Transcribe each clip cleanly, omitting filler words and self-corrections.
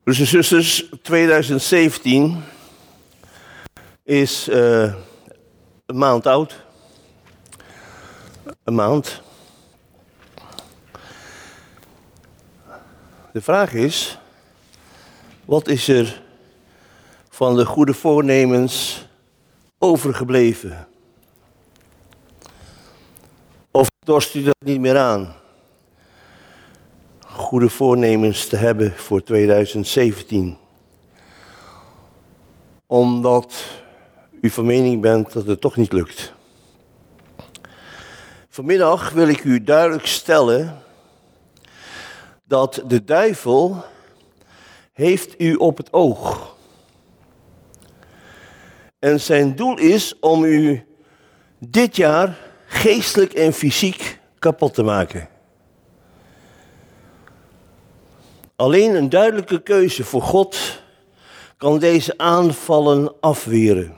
Broers en zusters, 2017 is een maand oud. Een maand. De vraag is, wat is er van de goede voornemens overgebleven? Of dorst u dat niet meer aan? Goede voornemens te hebben voor 2017. Omdat u van mening bent dat het toch niet lukt. Vanmiddag wil ik u duidelijk stellen dat de duivel heeft u op het oog. En zijn doel is om u dit jaar geestelijk en fysiek kapot te maken. Alleen een duidelijke keuze voor God kan deze aanvallen afweren.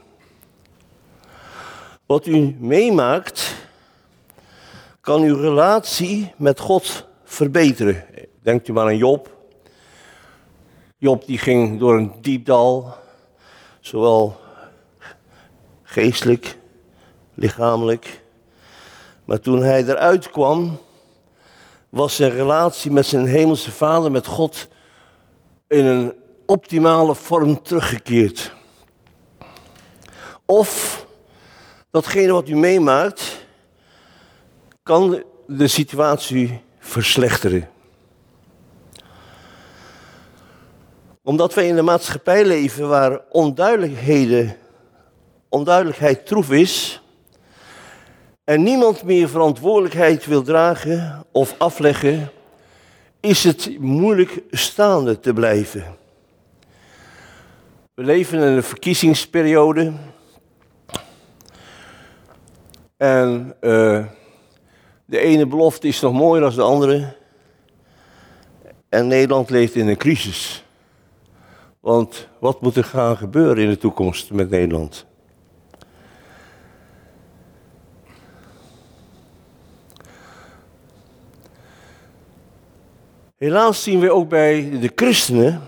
Wat u meemaakt, kan uw relatie met God verbeteren. Denkt u maar aan Job. Job die ging door een diep dal, zowel geestelijk, lichamelijk. Maar toen hij eruit kwam, was zijn relatie met zijn hemelse Vader, met God, in een optimale vorm teruggekeerd. Of datgene wat u meemaakt, kan de situatie verslechteren. Omdat wij in een maatschappij leven waar onduidelijkheid troef is en niemand meer verantwoordelijkheid wil dragen of afleggen, is het moeilijk staande te blijven. We leven in een verkiezingsperiode en de ene belofte is nog mooier dan de andere en Nederland leeft in een crisis. Want wat moet er gaan gebeuren in de toekomst met Nederland? Helaas zien we ook bij de christenen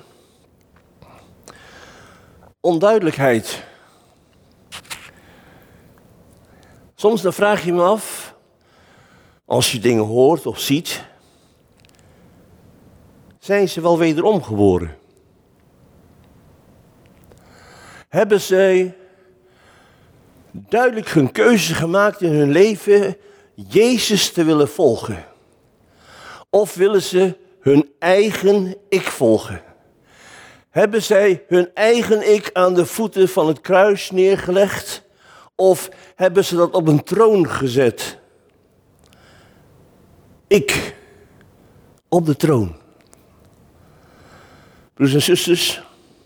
onduidelijkheid. Soms dan vraag je me af, als je dingen hoort of ziet, zijn ze wel wederom geboren? Hebben zij duidelijk een keuze gemaakt in hun leven Jezus te willen volgen? Of willen ze hun eigen ik volgen? Hebben zij hun eigen ik aan de voeten van het kruis neergelegd? Of hebben ze dat op een troon gezet? Ik op de troon. Broers en zusters,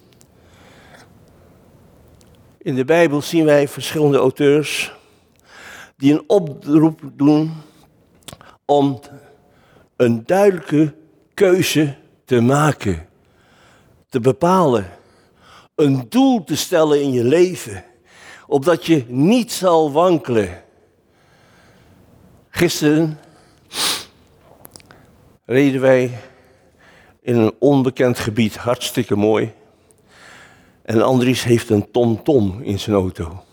in de Bijbel zien wij verschillende auteurs die een oproep doen om een duidelijke keuze te maken, te bepalen, een doel te stellen in je leven, opdat je niet zal wankelen. Gisteren reden wij in een onbekend gebied, hartstikke mooi. En Andries heeft een TomTom in zijn auto.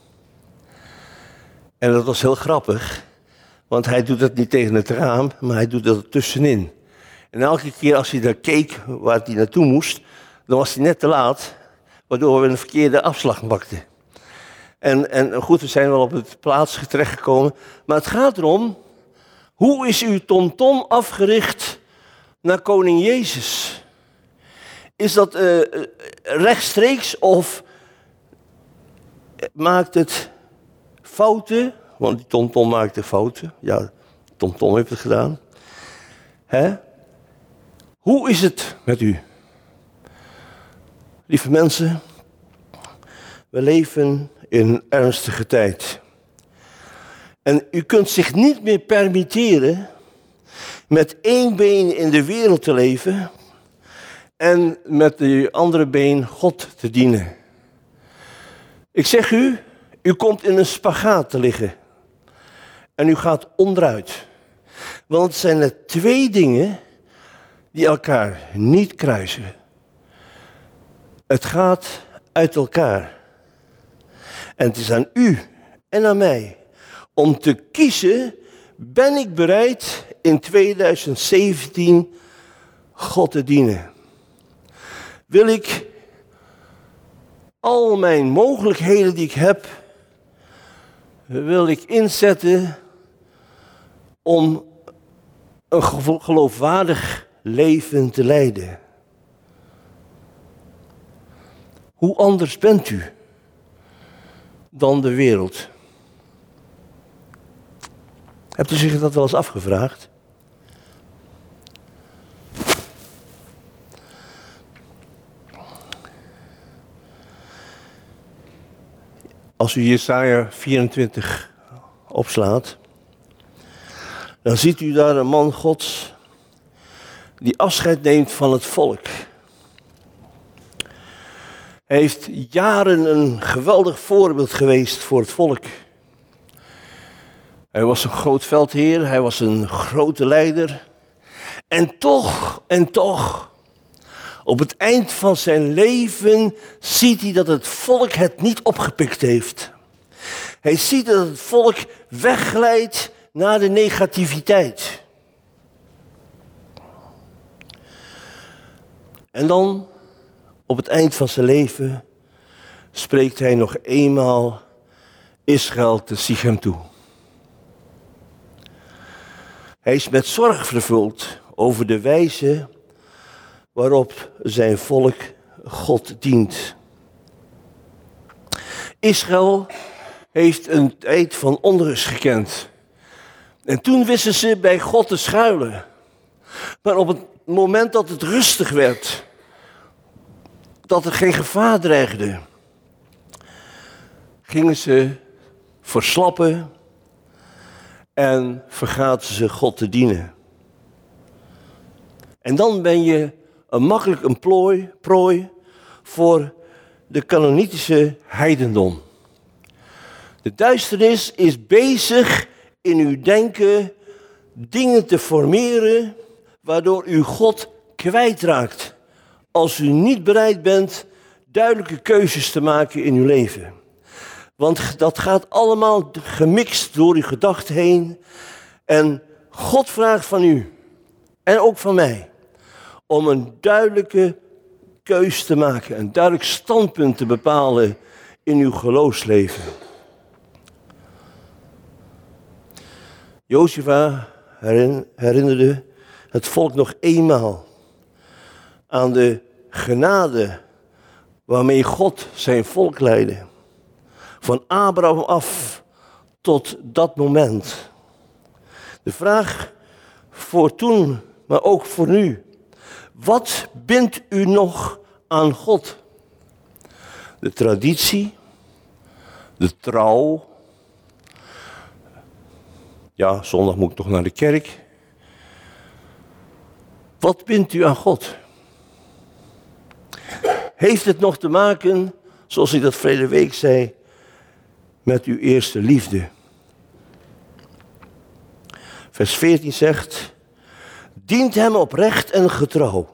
En dat was heel grappig, want hij doet dat niet tegen het raam, maar hij doet dat er tussenin. En elke keer als hij daar keek waar hij naartoe moest, dan was hij net te laat, waardoor we een verkeerde afslag maakten. En goed, we zijn wel op het plaats terechtgekomen, maar het gaat erom, hoe is uw TomTom afgericht naar koning Jezus? Is dat rechtstreeks of maakt het fouten? Want die TomTom maakte fouten. Ja, TomTom heeft het gedaan. Hè? Hoe is het met u? Lieve mensen, we leven in een ernstige tijd. En u kunt zich niet meer permitteren met één been in de wereld te leven en met de andere been God te dienen. Ik zeg u, u komt in een spagaat te liggen. En u gaat onderuit. Want het zijn er twee dingen die elkaar niet kruisen. Het gaat uit elkaar. En het is aan u en aan mij om te kiezen, ben ik bereid in 2017 God te dienen? Wil ik al mijn mogelijkheden die ik heb, wil ik inzetten om een geloofwaardig leven te leiden? Hoe anders bent u dan de wereld? Hebt u zich dat wel eens afgevraagd? Als u Jesaja 24 opslaat, dan ziet u daar een man Gods die afscheid neemt van het volk. Hij heeft jaren een geweldig voorbeeld geweest voor het volk. Hij was een groot veldheer, hij was een grote leider. En toch, op het eind van zijn leven ziet hij dat het volk het niet opgepikt heeft. Hij ziet dat het volk wegglijdt naar de negativiteit. En dan, op het eind van zijn leven, spreekt hij nog eenmaal Israël te Sichem toe. Hij is met zorg vervuld over de wijze waarop zijn volk God dient. Israël heeft een tijd van onrust gekend. En toen wisten ze bij God te schuilen. Maar op het moment dat het rustig werd, dat er geen gevaar dreigde, gingen ze verslappen en vergaten ze God te dienen. En dan ben je makkelijk een prooi voor de Canaanitische heidendom. De duisternis is bezig in uw denken dingen te formeren waardoor u God kwijtraakt. Als u niet bereid bent duidelijke keuzes te maken in uw leven. Want dat gaat allemaal gemixt door uw gedachten heen. En God vraagt van u, en ook van mij, om een duidelijke keus te maken. Een duidelijk standpunt te bepalen in uw geloofsleven. Jozua herinnerde het volk nog eenmaal aan de genade waarmee God zijn volk leidde. Van Abraham af tot dat moment. De vraag voor toen, maar ook voor nu. Wat bindt u nog aan God? De traditie, de trouw. Ja, zondag moet ik toch naar de kerk. Wat bindt u aan God? Heeft het nog te maken, zoals ik dat verleden week zei, met uw eerste liefde? Vers 14 zegt, dient hem oprecht en getrouw.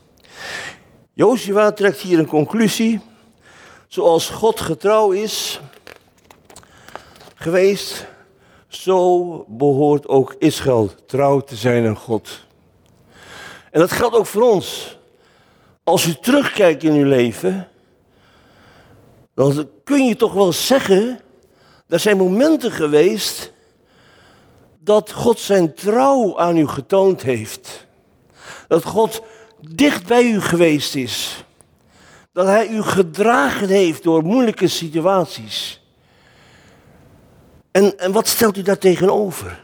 Jozua trekt hier een conclusie. Zoals God getrouw is geweest, zo behoort ook Israël trouw te zijn aan God. En dat geldt ook voor ons. Als u terugkijkt in uw leven, dan kun je toch wel zeggen, er zijn momenten geweest dat God zijn trouw aan u getoond heeft. Dat God dicht bij u geweest is. Dat hij u gedragen heeft door moeilijke situaties. En wat stelt u daar tegenover?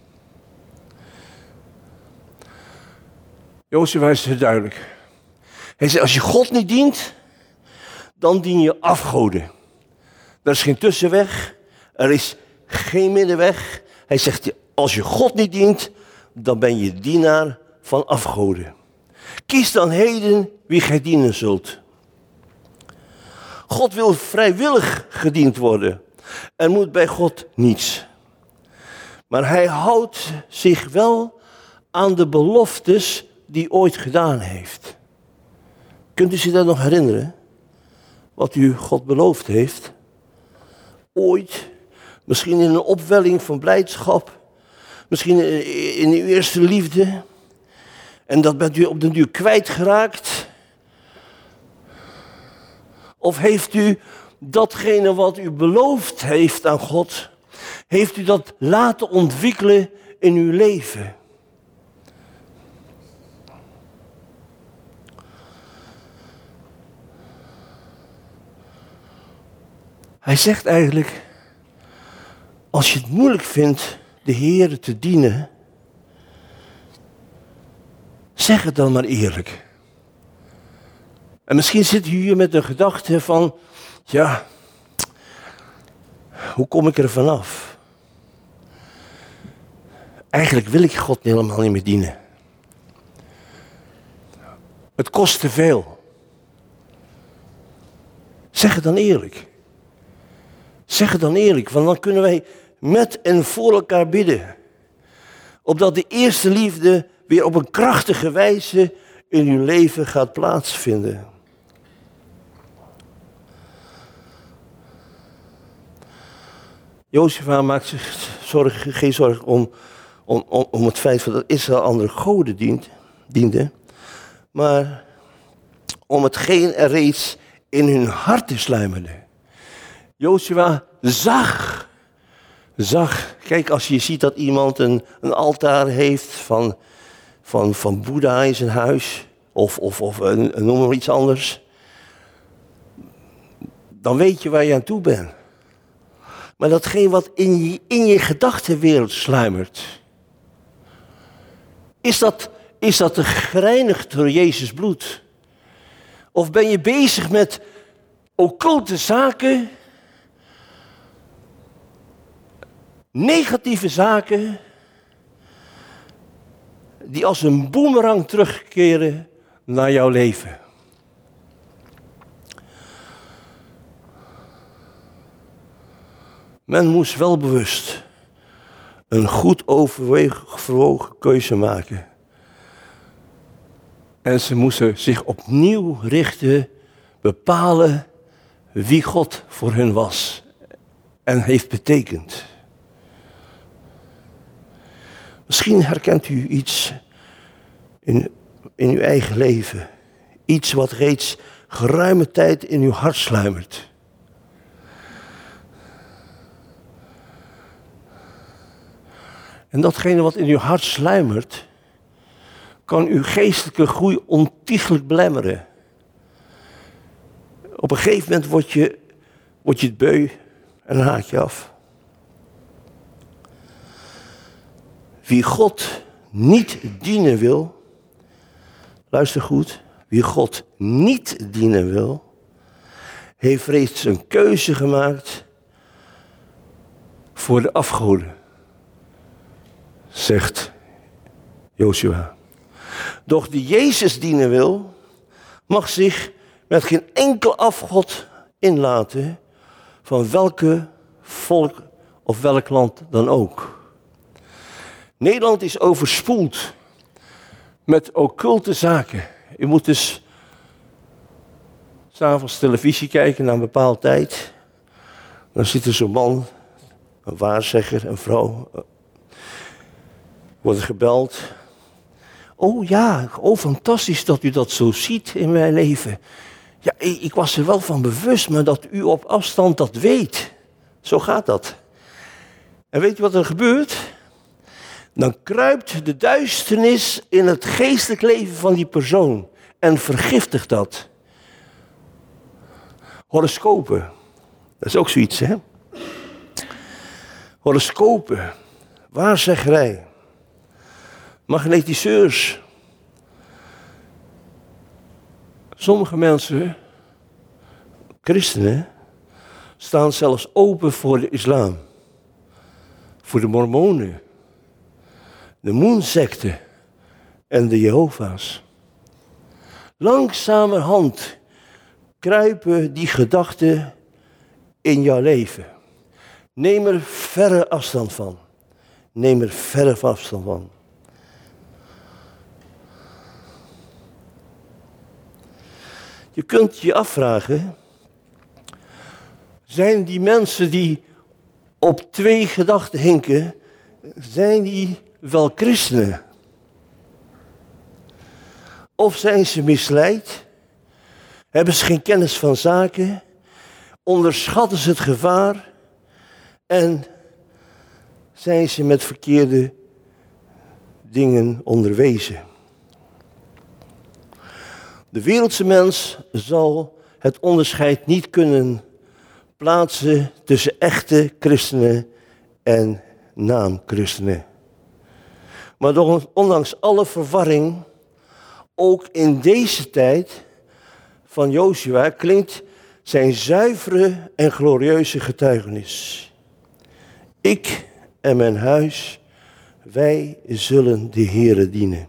Jozua is het duidelijk. Hij zegt, als je God niet dient, dan dien je afgoden. Er is geen tussenweg, er is geen middenweg. Hij zegt, als je God niet dient, dan ben je dienaar van afgoden. Kies dan heden wie gij dienen zult. God wil vrijwillig gediend worden. Er moet bij God niets. Maar hij houdt zich wel aan de beloftes die hij ooit gedaan heeft. Kunt u zich dat nog herinneren? wat u God beloofd heeft? Ooit, misschien in een opwelling van blijdschap, misschien in uw eerste liefde. En dat bent u op den duur kwijtgeraakt. Of heeft u datgene wat u beloofd heeft aan God, heeft u dat laten ontwikkelen in uw leven? Hij zegt eigenlijk, als je het moeilijk vindt de Heer te dienen, zeg het dan maar eerlijk. En misschien zit u hier met de gedachte van, ja, hoe kom ik er vanaf? Eigenlijk wil ik God helemaal niet meer dienen. Het kost te veel. Zeg het dan eerlijk. Zeg het dan eerlijk, want dan kunnen wij met en voor elkaar bidden. Opdat de eerste liefde weer op een krachtige wijze in uw leven gaat plaatsvinden. Jozua maakt zich geen zorgen om het feit dat Israël andere goden diende, maar om hetgeen er reeds in hun harten sluimerde. Jozua zag. Kijk, als je ziet dat iemand een altaar heeft van Boeddha in zijn huis, of noem maar iets anders, dan weet je waar je aan toe bent. Maar datgene wat in je gedachtenwereld sluimert, is dat gereinigd door Jezus bloed? Of ben je bezig met occulte zaken, negatieve zaken, die als een boemerang terugkeren naar jouw leven? Men moest wel bewust een goed overwogen keuze maken. En ze moesten zich opnieuw richten, bepalen wie God voor hen was en heeft betekend. Misschien herkent u iets in uw eigen leven. Iets wat reeds geruime tijd in uw hart sluimert. En datgene wat in uw hart sluimert, kan uw geestelijke groei ontiegelijk belemmeren. Op een gegeven moment word je het beu en dan haak je af. Wie God niet dienen wil, luister goed, wie God niet dienen wil, heeft reeds een keuze gemaakt voor de afgoden, zegt Jozua. Doch die Jezus dienen wil, mag zich met geen enkel afgod inlaten van welke volk of welk land dan ook. Nederland is overspoeld met occulte zaken. U moet dus 's avonds televisie kijken na een bepaalde tijd. Dan zit er zo'n man, een waarzegger, een vrouw. Wordt gebeld. Oh ja, fantastisch dat u dat zo ziet in mijn leven. Ja, ik was er wel van bewust, maar dat u op afstand dat weet. Zo gaat dat. En weet je wat er gebeurt? Dan kruipt de duisternis in het geestelijk leven van die persoon en vergiftigt dat. Horoscopen, dat is ook zoiets, hè? Horoscopen, waarzeggerij, magnetiseurs. Sommige mensen, christenen, staan zelfs open voor de islam, voor de mormonen, de moonsecte en de Jehovah's. Langzamerhand kruipen die gedachten in jouw leven. Neem er verre afstand van. Neem er verre afstand van. Je kunt je afvragen, Zijn die mensen die op twee gedachten hinken, zijn die wel christenen? Of zijn ze misleid? Hebben ze geen kennis van zaken? Onderschatten ze het gevaar? En zijn ze met verkeerde dingen onderwezen? De wereldse mens zal het onderscheid niet kunnen plaatsen tussen echte christenen en naamchristenen. Maar ondanks alle verwarring, ook in deze tijd van Jozua, klinkt zijn zuivere en glorieuze getuigenis. Ik en mijn huis, wij zullen de Heere dienen.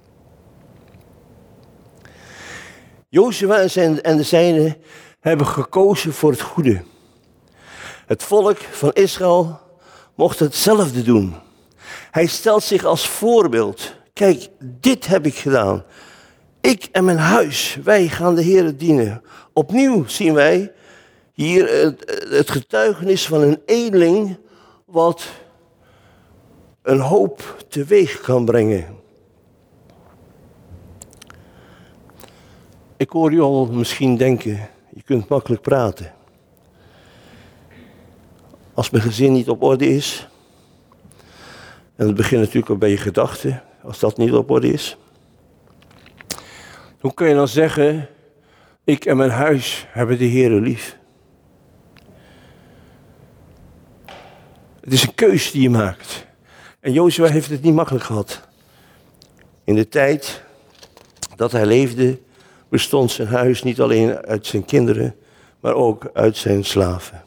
Jozua en de zijnen hebben gekozen voor het goede. Het volk van Israël mocht hetzelfde doen. Hij stelt zich als voorbeeld. Kijk, dit heb ik gedaan. Ik en mijn huis, wij gaan de Heere dienen. Opnieuw zien wij hier het getuigenis van een edeling wat een hoop teweeg kan brengen. Ik hoor u al misschien denken, je kunt makkelijk praten. Als mijn gezin niet op orde is, en het begint natuurlijk al bij je gedachten, als dat niet op orde is. Hoe kun je dan zeggen, ik en mijn huis hebben de Heere lief? Het is een keus die je maakt. En Jozua heeft het niet makkelijk gehad. In de tijd dat hij leefde, bestond zijn huis niet alleen uit zijn kinderen, maar ook uit zijn slaven.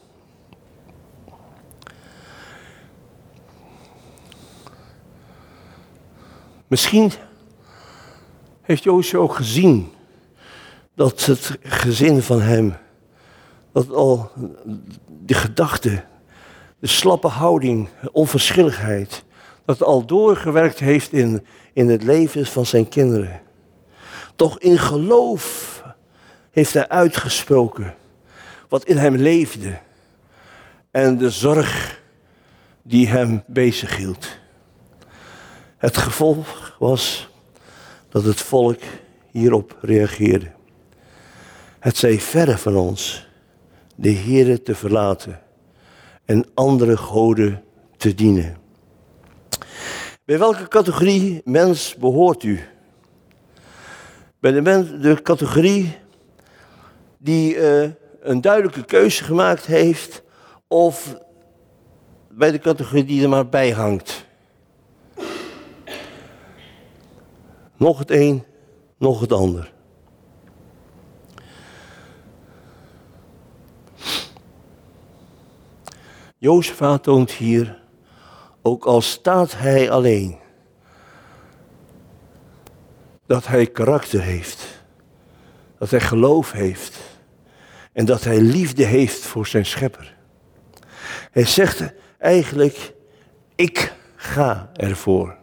Misschien heeft Jozua ook gezien dat het gezin van hem, dat al de gedachte, de slappe houding, onverschilligheid, dat al doorgewerkt heeft in het leven van zijn kinderen. Toch in geloof heeft hij uitgesproken wat in hem leefde en de zorg die hem bezighield. Het gevolg was dat het volk hierop reageerde. Het zij verre van ons de Heere te verlaten en andere goden te dienen. Bij welke categorie mens behoort u? Bij de categorie die een duidelijke keuze gemaakt heeft, of bij de categorie die er maar bij hangt? Nog het een, nog het ander. Jozua toont hier, ook al staat hij alleen, dat hij karakter heeft, dat hij geloof heeft en dat hij liefde heeft voor zijn schepper. Hij zegt eigenlijk, ik ga ervoor.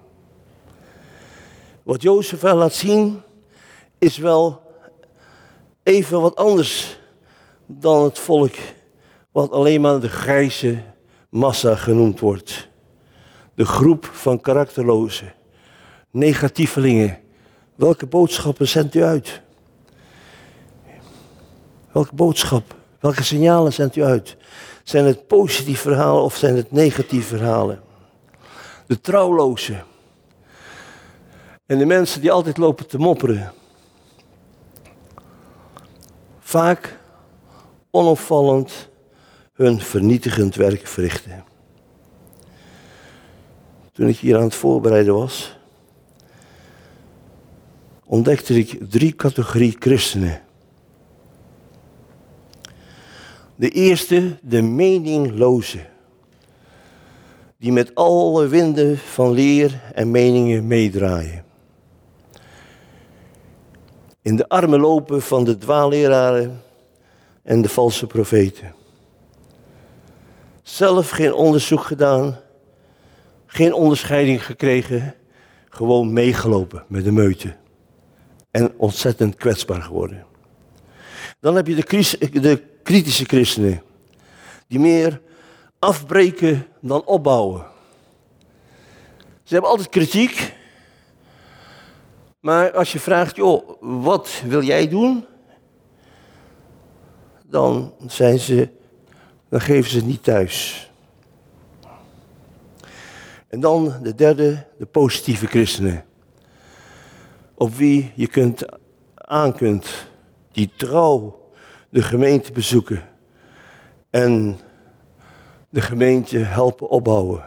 Wat Jozua laat zien is wel even wat anders dan het volk wat alleen maar de grijze massa genoemd wordt. De groep van karakterloze, negatievelingen. Welke boodschappen zendt u uit? Welke boodschap, welke signalen zendt u uit? Zijn het positieve verhalen of zijn het negatieve verhalen? De trouwlozen. En de mensen die altijd lopen te mopperen. Vaak onopvallend hun vernietigend werk verrichten. Toen ik hier aan het voorbereiden was, ontdekte ik 3 categorieën christenen. De eerste, de meningloze, die met alle winden van leer en meningen meedraaien. In de armen lopen van de dwaalleraren en de valse profeten. Zelf geen onderzoek gedaan, geen onderscheiding gekregen, gewoon meegelopen met de meute. En ontzettend kwetsbaar geworden. Dan heb je de kritische christenen. Die meer afbreken dan opbouwen. Ze hebben altijd kritiek. Maar als je vraagt, joh, wat wil jij doen? Dan geven ze het niet thuis. En dan de derde, de positieve christenen. Op wie je kunt, die trouw de gemeente bezoeken. En de gemeente helpen opbouwen.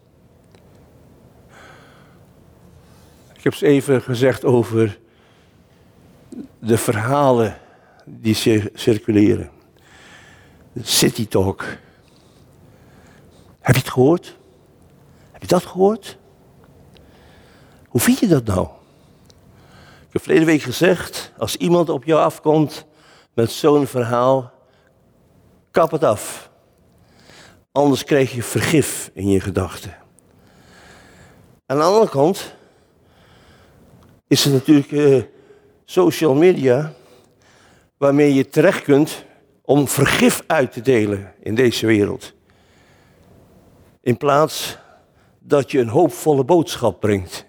Ik heb eens even gezegd over de verhalen die circuleren. De City Talk. Heb je het gehoord? Heb je dat gehoord? Hoe vind je dat nou? Ik heb verleden week gezegd, als iemand op jou afkomt met zo'n verhaal, kap het af. Anders krijg je vergif in je gedachten. Aan de andere kant is er natuurlijk social media, waarmee je terecht kunt om vergif uit te delen in deze wereld. In plaats dat je een hoopvolle boodschap brengt.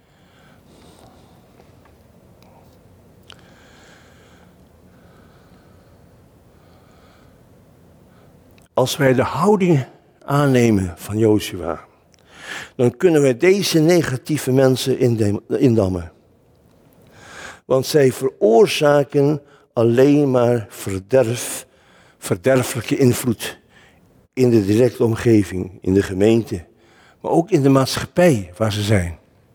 Als wij de houding aannemen van Jozua, dan kunnen wij deze negatieve mensen indammen. Want zij veroorzaken alleen maar verderfelijke invloed in de directe omgeving, in de gemeente, maar ook in de maatschappij waar ze zijn.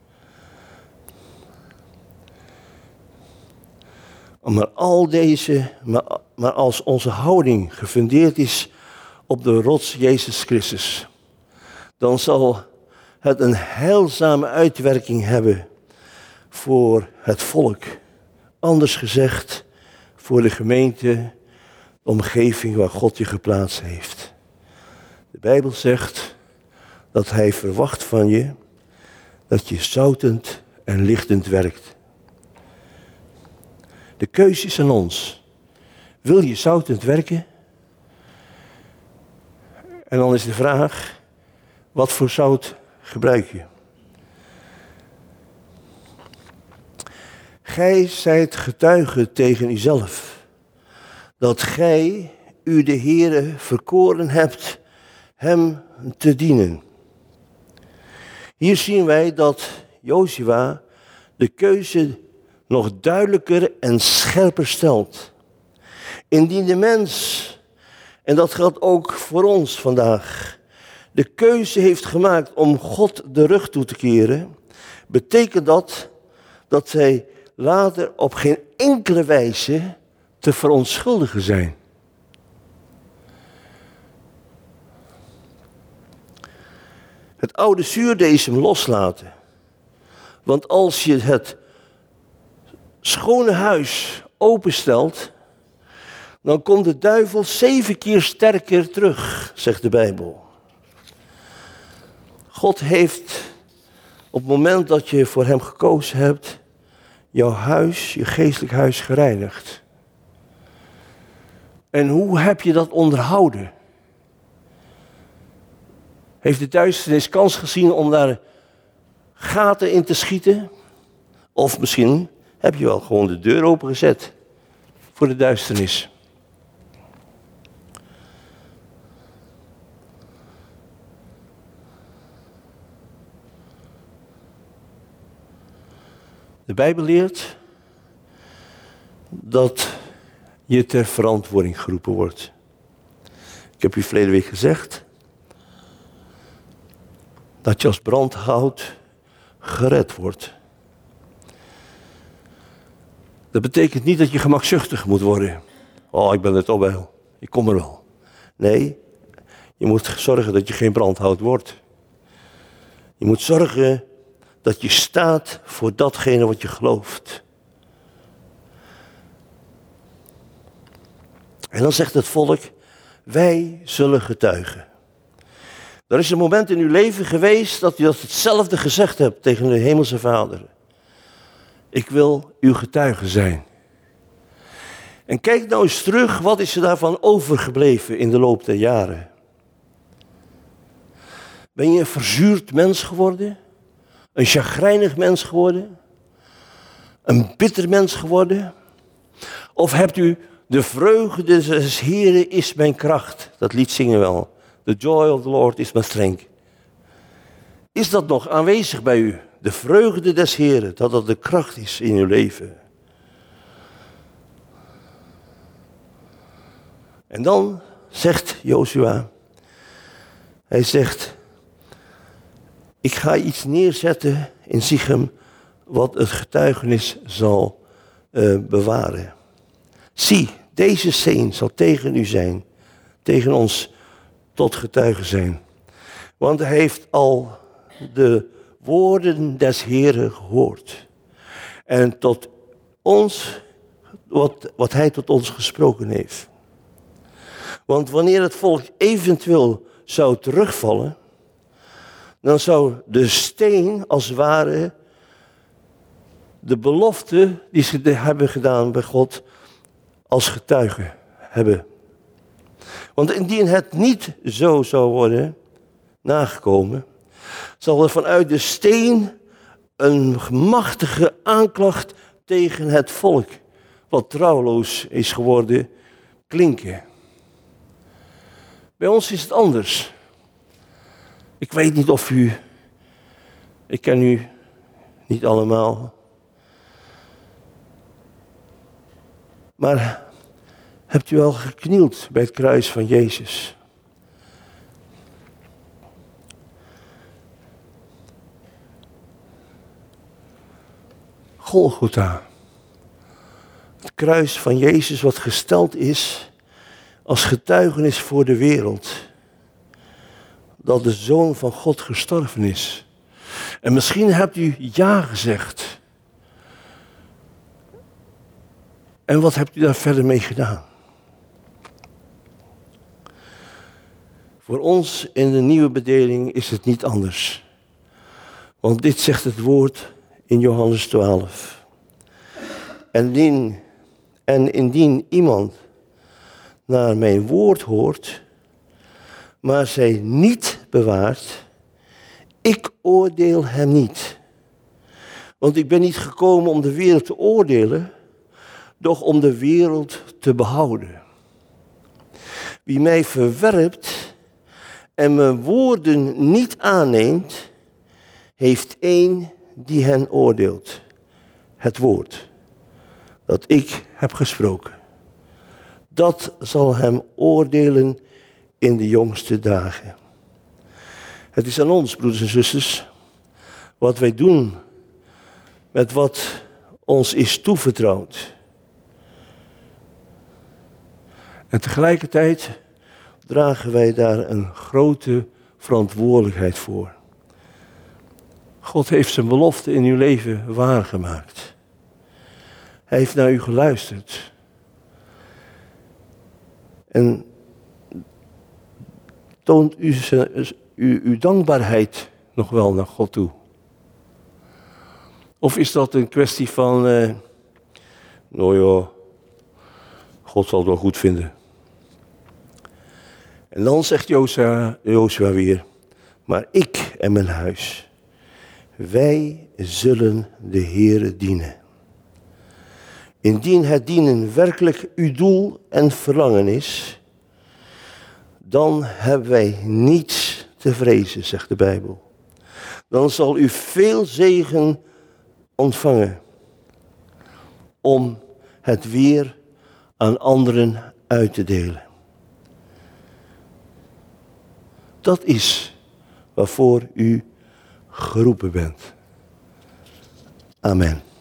Maar als onze houding gefundeerd is op de rots Jezus Christus, dan zal het een heilzame uitwerking hebben voor het volk. Anders gezegd, voor de gemeente, de omgeving waar God je geplaatst heeft. De Bijbel zegt dat Hij verwacht van je dat je zoutend en lichtend werkt. De keuze is aan ons. Wil je zoutend werken? En dan is de vraag, wat voor zout gebruik je? Gij zijt getuige tegen uzelf, dat gij u de Heere verkoren hebt hem te dienen. Hier zien wij dat Jozua de keuze nog duidelijker en scherper stelt. Indien de mens, en dat geldt ook voor ons vandaag, de keuze heeft gemaakt om God de rug toe te keren, betekent dat zij later op geen enkele wijze te verontschuldigen zijn. Het oude zuurdesem loslaten. Want als je het schone huis openstelt, dan komt de duivel 7 keer sterker terug, zegt de Bijbel. God heeft op het moment dat je voor hem gekozen hebt, jouw huis, je geestelijk huis gereinigd. En hoe heb je dat onderhouden? Heeft de duisternis kans gezien om daar gaten in te schieten? Of misschien heb je wel gewoon de deur opengezet voor de duisternis. De Bijbel leert dat je ter verantwoording geroepen wordt. Ik heb u verleden week gezegd dat je als brandhout gered wordt. Dat betekent niet dat je gemakzuchtig moet worden. Oh, ik ben er toch wel. Ik kom er wel. Nee, je moet zorgen dat je geen brandhout wordt. Je moet zorgen dat je staat voor datgene wat je gelooft. En dan zegt het volk, wij zullen getuigen. Er is een moment in uw leven geweest dat u dat hetzelfde gezegd hebt tegen de Hemelse Vader. Ik wil uw getuige zijn. En kijk nou eens terug, wat is er daarvan overgebleven in de loop der jaren? Ben je een verzuurd mens geworden? Een chagrijnig mens geworden? Een bitter mens geworden? Of hebt u de vreugde des Heren is mijn kracht? Dat lied zingen wel. The joy of the Lord is mijn strength. Is dat nog aanwezig bij u? De vreugde des Heren, dat dat de kracht is in uw leven. En dan zegt Jozua, hij zegt, ik ga iets neerzetten in Sichem wat het getuigenis zal bewaren. Zie, deze steen zal tegen u zijn, tegen ons tot getuige zijn. Want hij heeft al de woorden des Heren gehoord. En tot ons, wat hij tot ons gesproken heeft. Want wanneer het volk eventueel zou terugvallen, dan zou de steen als het ware de belofte die ze hebben gedaan bij God als getuige hebben. Want indien het niet zo zou worden nagekomen, zal er vanuit de steen een machtige aanklacht tegen het volk, wat trouwloos is geworden, klinken. Bij ons is het anders. Ik weet niet of ik ken u niet allemaal. Maar hebt u al geknield bij het kruis van Jezus? Golgotha. Het kruis van Jezus wat gesteld is als getuigenis voor de wereld. Dat de Zoon van God gestorven is. En misschien hebt u ja gezegd. En wat hebt u daar verder mee gedaan? Voor ons in de nieuwe bedeling is het niet anders. Want dit zegt het woord in Johannes 12. En indien iemand naar mijn woord hoort, maar zij niet bewaart, ik oordeel hem niet. Want ik ben niet gekomen om de wereld te oordelen, doch om de wereld te behouden. Wie mij verwerpt en mijn woorden niet aanneemt, heeft één die hen oordeelt. Het woord dat ik heb gesproken. Dat zal hem oordelen in de jongste dagen. Het is aan ons, broeders en zusters, wat wij doen met wat ons is toevertrouwd. En tegelijkertijd dragen wij daar een grote verantwoordelijkheid voor. God heeft zijn belofte in uw leven waargemaakt. Hij heeft naar u geluisterd. En toont u uw dankbaarheid nog wel naar God toe? Of is dat een kwestie van, nou ja, God zal het wel goed vinden. En dan zegt Jozua weer, maar ik en mijn huis, wij zullen de Heere dienen. Indien het dienen werkelijk uw doel en verlangen is, dan hebben wij niets te vrezen, zegt de Bijbel. Dan zal u veel zegen ontvangen om het weer aan anderen uit te delen. Dat is waarvoor u geroepen bent. Amen.